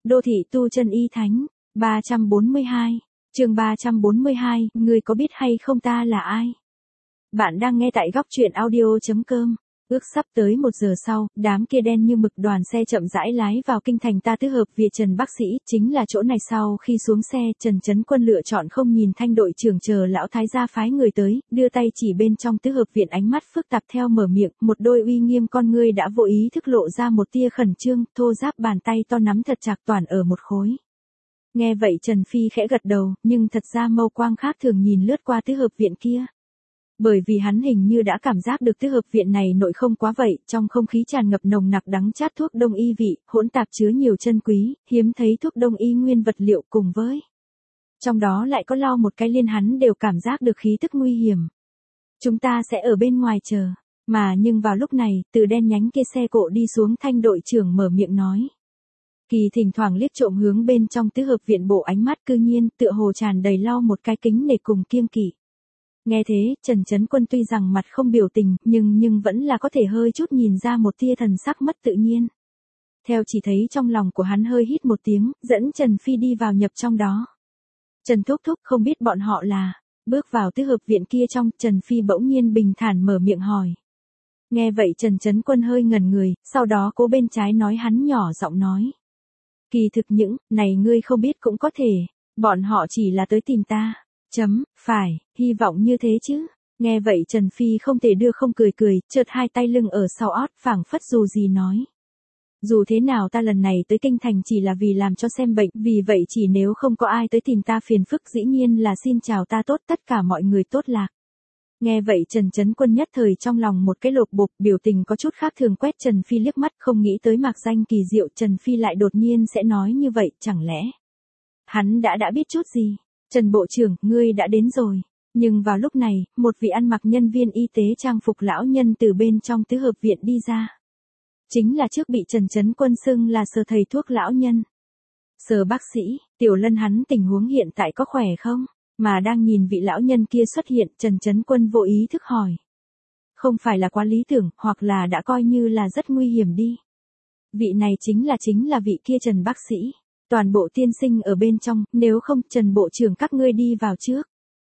Đô thị tu chân y thánh, 342, chương 342, ngươi có biết hay không ta là ai? Bạn đang nghe tại góc truyện audio.com. Ước sắp tới 1 giờ sau, đám kia đen như mực đoàn xe chậm rãi lái vào kinh thành Ta Tứ Hợp Viện Trần bác sĩ, chính là chỗ này. Sau khi xuống xe, Trần Chấn Quân lựa chọn không nhìn Thanh đội trưởng chờ lão thái gia phái người tới, đưa tay chỉ bên trong Tứ Hợp Viện, ánh mắt phức tạp theo mở miệng, một đôi uy nghiêm con ngươi đã vô ý thức lộ ra một tia khẩn trương, thô ráp bàn tay to nắm thật chặt toàn ở một khối. Nghe vậy Trần Phi khẽ gật đầu, nhưng thật ra mâu quang khác thường nhìn lướt qua Tứ Hợp Viện kia. Bởi vì hắn hình như đã cảm giác được Tứ Hợp Viện này nội không quá vậy, trong không khí tràn ngập nồng nặc đắng chát thuốc đông y vị, hỗn tạp chứa nhiều chân quý, hiếm thấy thuốc đông y nguyên vật liệu cùng với. Trong đó lại có lo một cái liên hắn đều cảm giác được khí tức nguy hiểm. Chúng ta sẽ ở bên ngoài chờ, nhưng vào lúc này, từ đen nhánh kia xe cộ đi xuống Thanh đội trưởng mở miệng nói. Kỳ thỉnh thoảng liếc trộm hướng bên trong Tứ Hợp Viện bộ ánh mắt cư nhiên tựa hồ tràn đầy lo một cái kính nể cùng kiêng kỵ. Nghe thế, Trần Chấn Quân tuy rằng mặt không biểu tình, nhưng vẫn là có thể hơi chút nhìn ra một tia thần sắc mất tự nhiên. Theo chỉ thấy trong lòng của hắn hơi hít một tiếng, dẫn Trần Phi đi vào nhập trong đó. Trần thúc thúc không biết bọn họ là, bước vào Tứ Hợp Viện kia trong, Trần Phi bỗng nhiên bình thản mở miệng hỏi. Nghe vậy Trần Chấn Quân hơi ngẩn người, sau đó cố bên trái nói hắn nhỏ giọng nói. Kỳ thực những, này ngươi không biết cũng có thể, bọn họ chỉ là tới tìm ta. Phải, hy vọng như thế chứ. Nghe vậy Trần Phi không thể đưa không cười, chợt hai tay lưng ở sau ót phảng phất dù gì nói. Dù thế nào ta lần này tới kinh thành chỉ là vì làm cho xem bệnh, vì vậy chỉ nếu không có ai tới tìm ta phiền phức dĩ nhiên là xin chào ta tốt, tất cả mọi người tốt lạc. Nghe vậy Trần Chấn Quân nhất thời trong lòng một cái lột bột, biểu tình có chút khác thường quét Trần Phi liếc mắt, không nghĩ tới mạc danh kỳ diệu Trần Phi lại đột nhiên sẽ nói như vậy, chẳng lẽ hắn đã biết chút gì. Trần Bộ trưởng, ngươi đã đến rồi. Nhưng vào lúc này, một vị ăn mặc nhân viên y tế trang phục lão nhân từ bên trong Tứ Hợp Viện đi ra. Chính là trước bị Trần Chấn Quân xưng là Sở thầy thuốc lão nhân. Sở bác sĩ, Tiểu Lân hắn tình huống hiện tại có khỏe không? Mà đang nhìn vị lão nhân kia xuất hiện, Trần Chấn Quân vô ý thức hỏi. Không phải là quá lý tưởng, hoặc là đã coi như là rất nguy hiểm đi. Vị này chính là vị kia Trần bác sĩ. Toàn bộ tiên sinh ở bên trong, nếu không Trần Bộ trưởng các ngươi đi vào trước.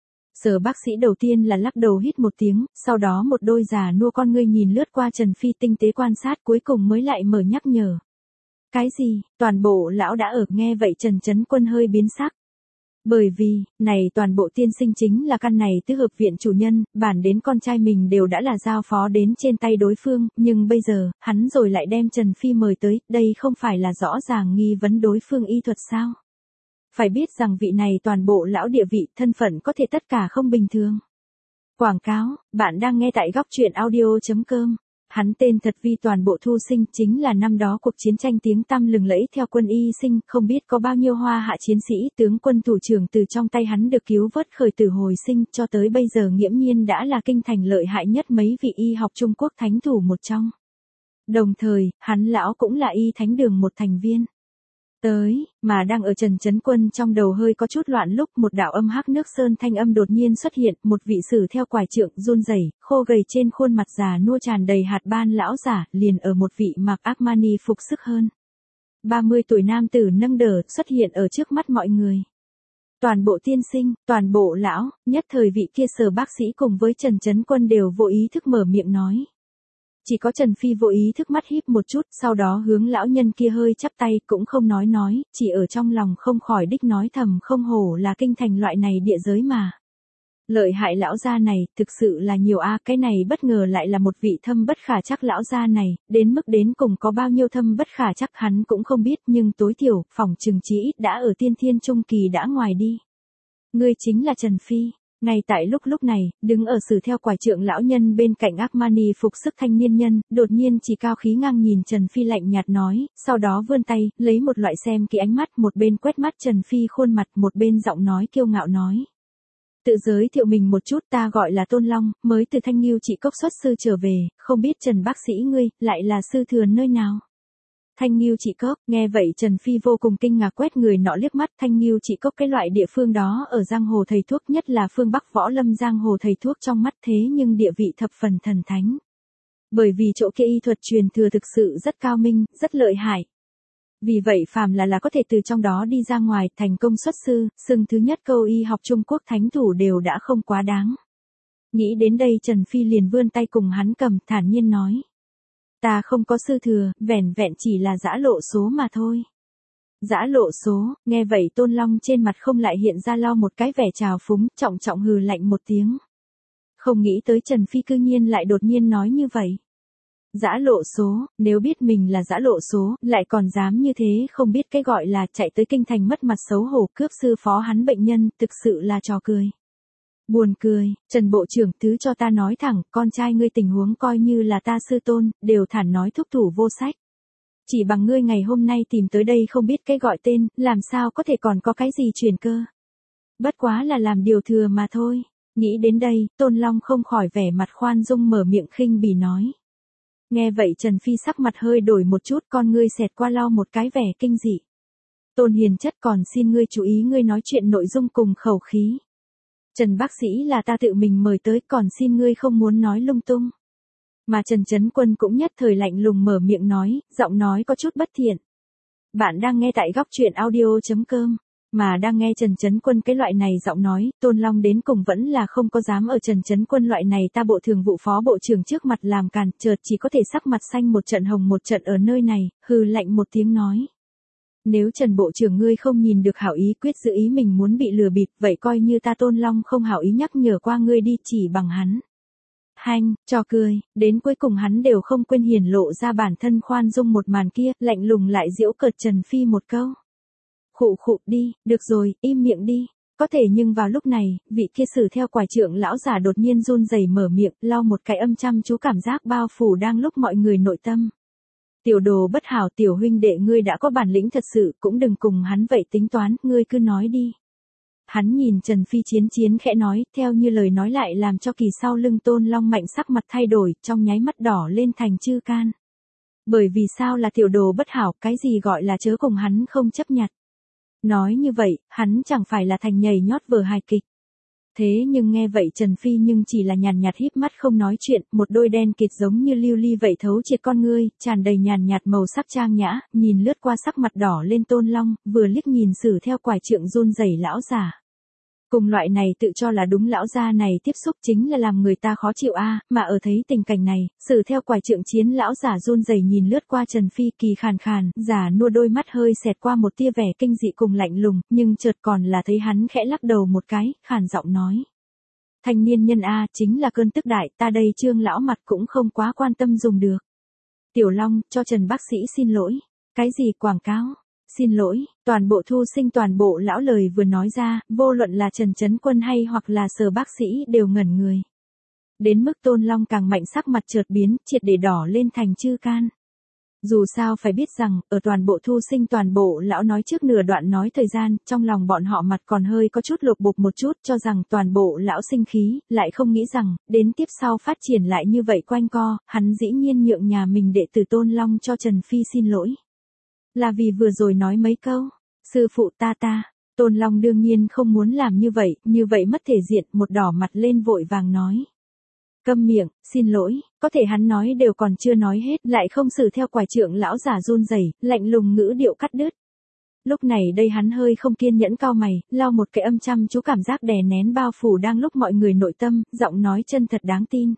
Sở bác sĩ đầu tiên là lắc đầu hít một tiếng, sau đó một đôi già nua con ngươi nhìn lướt qua Trần Phi tinh tế quan sát cuối cùng mới lại mở nhắc nhở. Cái gì, toàn bộ lão đã ở, nghe vậy Trần Chấn Quân hơi biến sắc. Bởi vì, này toàn bộ tiên sinh chính là căn này Tứ Hợp Viện chủ nhân, bản đến con trai mình đều đã là giao phó đến trên tay đối phương, nhưng bây giờ, hắn rồi lại đem Trần Phi mời tới, đây không phải là rõ ràng nghi vấn đối phương y thuật sao? Phải biết rằng vị này toàn bộ lão địa vị, thân phận có thể tất cả không bình thường. Quảng cáo, bạn đang nghe tại góc truyện audio.com. Hắn tên thật Vi toàn bộ Thu Sinh, chính là năm đó cuộc chiến tranh tiếng tăm lừng lẫy theo quân y sinh, không biết có bao nhiêu hoa hạ chiến sĩ tướng quân thủ trưởng từ trong tay hắn được cứu vớt khởi tử hồi sinh, cho tới bây giờ nghiễm nhiên đã là kinh thành lợi hại nhất mấy vị y học Trung Quốc thánh thủ một trong. Đồng thời, hắn lão cũng là y thánh đường một thành viên. Mà đang ở Trần Chấn Quân trong đầu hơi có chút loạn lúc một đạo âm hắc nước sơn thanh âm đột nhiên xuất hiện, một vị sử theo quải trượng run rẩy, khô gầy trên khuôn mặt già nua tràn đầy hạt ban lão giả, liền ở một vị mặc Armani phục sức hơn 30 tuổi nam tử nâng đỡ xuất hiện ở trước mắt mọi người. Toàn bộ tiên sinh, toàn bộ lão, nhất thời vị kia Sở bác sĩ cùng với Trần Chấn Quân đều vô ý thức mở miệng nói. Chỉ có Trần Phi vô ý thức mắt híp một chút, sau đó hướng lão nhân kia hơi chắp tay, cũng không nói, chỉ ở trong lòng không khỏi đích nói thầm không hổ là kinh thành loại này địa giới mà. Lợi hại lão gia này, thực sự là nhiều cái này bất ngờ lại là một vị thâm bất khả chắc lão gia này, đến mức đến cùng có bao nhiêu thâm bất khả chắc hắn cũng không biết, nhưng tối thiểu, phỏng chừng chí ít đã ở tiên thiên trung kỳ đã ngoài đi. Ngươi chính là Trần Phi. Ngay tại lúc này, đứng ở sử theo quải trượng lão nhân bên cạnh Armani phục sức thanh niên nhân, đột nhiên chỉ cao khí ngang nhìn Trần Phi lạnh nhạt nói, sau đó vươn tay, lấy một loại xem kỹ ánh mắt, một bên quét mắt Trần Phi khuôn mặt, một bên giọng nói kiêu ngạo nói. Tự giới thiệu mình một chút, ta gọi là Tôn Long, mới từ Thanh Nghiêu Trị Cốc xuất sư trở về, không biết Trần bác sĩ ngươi, lại là sư thừa nơi nào? Thanh Nghiêu Trị Cốc, nghe vậy Trần Phi vô cùng kinh ngạc quét người nọ liếc mắt. Thanh Nghiêu Trị Cốc cái loại địa phương đó ở giang hồ thầy thuốc, nhất là phương Bắc võ lâm giang hồ thầy thuốc trong mắt, thế nhưng địa vị thập phần thần thánh. Bởi vì chỗ kia y thuật truyền thừa thực sự rất cao minh, rất lợi hại. Vì vậy phàm là có thể từ trong đó đi ra ngoài, thành công xuất sư, xưng thứ nhất câu y học Trung Quốc thánh thủ đều đã không quá đáng. Nghĩ đến đây Trần Phi liền vươn tay cùng hắn cầm, thản nhiên nói. Ta không có sư thừa, vẻn vẹn chỉ là giã lộ số mà thôi. Giã lộ số, nghe vậy Tôn Long trên mặt không lại hiện ra lo một cái vẻ trào phúng, trọng trọng hừ lạnh một tiếng. Không nghĩ tới Trần Phi cư nhiên lại đột nhiên nói như vậy. Giã lộ số, nếu biết mình là giã lộ số, lại còn dám như thế, không biết cái gọi là chạy tới kinh thành mất mặt xấu hổ cướp sư phó hắn bệnh nhân, thực sự là trò cười. Buồn cười, Trần Bộ trưởng thứ cho ta nói thẳng, con trai ngươi tình huống coi như là ta sư tôn, đều thản nói thúc thủ vô sách. Chỉ bằng ngươi ngày hôm nay tìm tới đây không biết cái gọi tên, làm sao có thể còn có cái gì truyền cơ. Bất quá là làm điều thừa mà thôi. Nghĩ đến đây, Tôn Long không khỏi vẻ mặt khoan dung mở miệng khinh bỉ nói. Nghe vậy Trần Phi sắc mặt hơi đổi một chút, con ngươi xẹt qua lau một cái vẻ kinh dị. Tôn hiền chất, còn xin ngươi chú ý ngươi nói chuyện nội dung cùng khẩu khí. Trần bác sĩ là ta tự mình mời tới, còn xin ngươi không muốn nói lung tung. Mà Trần Chấn Quân cũng nhất thời lạnh lùng mở miệng nói, giọng nói có chút bất thiện. Bạn đang nghe tại góc truyện audio.com. Mà đang nghe Trần Chấn Quân cái loại này giọng nói, Tôn Long đến cùng vẫn là không có dám ở Trần Chấn Quân loại này ta bộ thường vụ phó bộ trưởng trước mặt làm càn, chợt chỉ có thể sắc mặt xanh một trận hồng một trận ở nơi này, hừ lạnh một tiếng nói. Nếu Trần Bộ trưởng ngươi không nhìn được hảo ý quyết giữ ý mình muốn bị lừa bịp, vậy coi như ta Tôn Long không hảo ý nhắc nhở qua ngươi đi, chỉ bằng hắn. Hanh, cho cười, đến cuối cùng hắn đều không quên hiển lộ ra bản thân khoan dung một màn kia, lạnh lùng lại giễu cợt Trần Phi một câu. Khụ khụ đi, được rồi, im miệng đi. Có thể nhưng vào lúc này, vị kia sử theo quải trượng lão giả đột nhiên run rẩy mở miệng, lau một cái âm chăm chú cảm giác bao phủ đang lúc mọi người nội tâm. Tiểu đồ bất hảo, tiểu huynh đệ ngươi đã có bản lĩnh thật sự, cũng đừng cùng hắn vậy tính toán, ngươi cứ nói đi. Hắn nhìn Trần Phi chiến khẽ nói, theo như lời nói lại làm cho kỳ sau lưng Tôn Long mạnh sắc mặt thay đổi, trong nháy mắt đỏ lên thành chư can. Bởi vì sao là tiểu đồ bất hảo, cái gì gọi là chớ cùng hắn không chấp nhặt. Nói như vậy, hắn chẳng phải là thành nhảy nhót vở hài kịch. Thế nhưng nghe vậy Trần Phi nhưng chỉ là nhàn nhạt híp mắt không nói chuyện, một đôi đen kịt giống như lưu ly vậy thấu triệt con ngươi, tràn đầy nhàn nhạt màu sắc trang nhã, nhìn lướt qua sắc mặt đỏ lên Tôn Long, vừa liếc nhìn sử theo quải trượng run rẩy lão giả. Cùng loại này tự cho là đúng lão gia này tiếp xúc chính là làm người ta khó chịu mà ở thấy tình cảnh này, sử theo quải trượng chiến lão giả run rẩy nhìn lướt qua Trần Phi kỳ khàn khàn, giả nua đôi mắt hơi xẹt qua một tia vẻ kinh dị cùng lạnh lùng, nhưng chợt còn là thấy hắn khẽ lắc đầu một cái, khàn giọng nói. Thanh niên nhân chính là cơn tức đại, ta đây Trương lão mặt cũng không quá quan tâm dùng được. Tiểu Long, cho Trần bác sĩ xin lỗi. Cái gì quảng cáo? Xin lỗi, toàn bộ thu sinh toàn bộ lão lời vừa nói ra, vô luận là Trần Chấn Quân hay hoặc là Sở bác sĩ đều ngẩn người. Đến mức Tôn Long càng mạnh sắc mặt chợt biến, triệt để đỏ lên thành chư can. Dù sao phải biết rằng, ở toàn bộ thu sinh toàn bộ lão nói trước nửa đoạn nói thời gian, trong lòng bọn họ mặt còn hơi có chút lục bục một chút cho rằng toàn bộ lão sinh khí, lại không nghĩ rằng, đến tiếp sau phát triển lại như vậy quanh co, hắn dĩ nhiên nhượng nhà mình đệ tử Tôn Long cho Trần Phi xin lỗi. Là vì vừa rồi nói mấy câu, sư phụ ta. Tôn Long đương nhiên không muốn làm như vậy mất thể diện, một đỏ mặt lên vội vàng nói. Câm miệng, xin lỗi, có thể hắn nói đều còn chưa nói hết, lại không xử theo quải trượng lão giả run rẩy, lạnh lùng ngữ điệu cắt đứt. Lúc này đây hắn hơi không kiên nhẫn cau mày, lau một cái âm chăm chú cảm giác đè nén bao phủ đang lúc mọi người nội tâm, giọng nói chân thật đáng tin.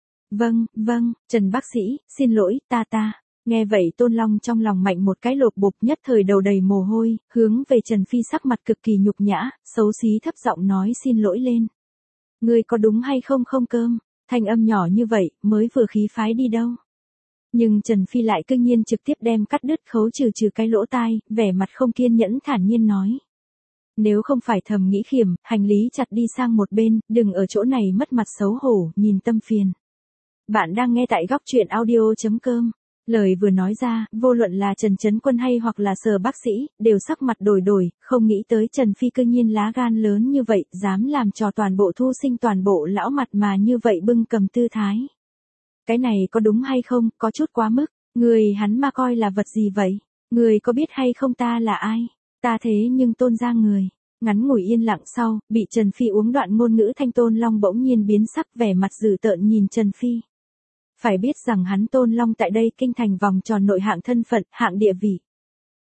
Vâng, Trần bác sĩ, xin lỗi, ta. Nghe vậy Tôn Long trong lòng mạnh một cái lột bột, nhất thời đầu đầy mồ hôi, hướng về Trần Phi sắc mặt cực kỳ nhục nhã, xấu xí thấp giọng nói xin lỗi lên. Ngươi có đúng hay không cơm, thanh âm nhỏ như vậy, mới vừa khí phái đi đâu. Nhưng Trần Phi lại cương nhiên trực tiếp đem cắt đứt khấu trừ cái lỗ tai, vẻ mặt không kiên nhẫn thản nhiên nói. Nếu không phải thầm nghĩ khiểm, hành lý chặt đi sang một bên, đừng ở chỗ này mất mặt xấu hổ, nhìn tâm phiền. Bạn đang nghe tại góc truyện audio.com. Lời vừa nói ra, vô luận là Trần Chấn Quân hay hoặc là Sở bác sĩ, đều sắc mặt đổi, không nghĩ tới Trần Phi cương nhiên lá gan lớn như vậy, dám làm cho toàn bộ thu sinh toàn bộ lão mặt mà như vậy bưng cầm tư thái. Cái này có đúng hay không, có chút quá mức, người hắn mà coi là vật gì vậy? Người có biết hay không ta là ai? Ta thế nhưng Tôn gia người. Ngắn ngủi yên lặng sau, bị Trần Phi uống đoạn ngôn ngữ thanh Tôn Long bỗng nhiên biến sắc, vẻ mặt dữ tợn nhìn Trần Phi. Phải biết rằng hắn Tôn Long tại đây kinh thành vòng tròn nội hạng thân phận, hạng địa vị.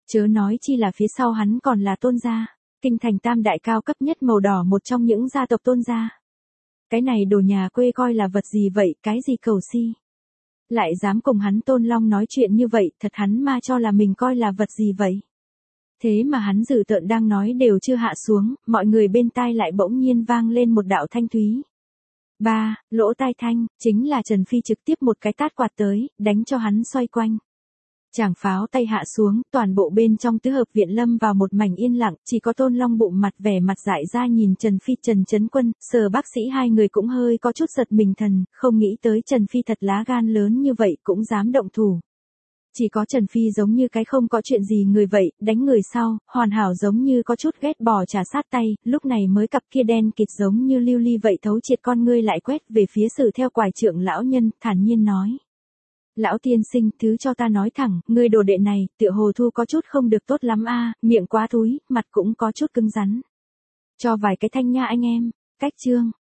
Chớ nói chi là phía sau hắn còn là Tôn gia, kinh thành tam đại cao cấp nhất màu đỏ một trong những gia tộc Tôn gia. Cái này đồ nhà quê coi là vật gì vậy, cái gì cầu si. Lại dám cùng hắn Tôn Long nói chuyện như vậy, thật hắn ma cho là mình coi là vật gì vậy. Thế mà hắn dữ tợn đang nói đều chưa hạ xuống, mọi người bên tai lại bỗng nhiên vang lên một đạo thanh thúy. Lỗ tai thanh, chính là Trần Phi trực tiếp một cái tát quạt tới, đánh cho hắn xoay quanh. Chàng pháo tay hạ xuống, toàn bộ bên trong tứ hợp viện lâm vào một mảnh yên lặng, chỉ có Tôn Long bụng mặt vẻ mặt dại ra nhìn Trần Phi. Trần Chấn Quân, Sở bác sĩ hai người cũng hơi có chút giật mình thần, không nghĩ tới Trần Phi thật lá gan lớn như vậy cũng dám động thủ. Chỉ có Trần Phi giống như cái không có chuyện gì người vậy, đánh người sau, hoàn hảo giống như có chút ghét bỏ trả sát tay, lúc này mới cặp kia đen kịt giống như lưu ly vậy thấu triệt con ngươi lại quét về phía Sử theo quải trượng lão nhân, thản nhiên nói. Lão tiên sinh, thứ cho ta nói thẳng, ngươi đồ đệ này, tựa hồ thu có chút không được tốt lắm a, miệng quá thúi, mặt cũng có chút cứng rắn. Cho vài cái thanh nha anh em, cách chương.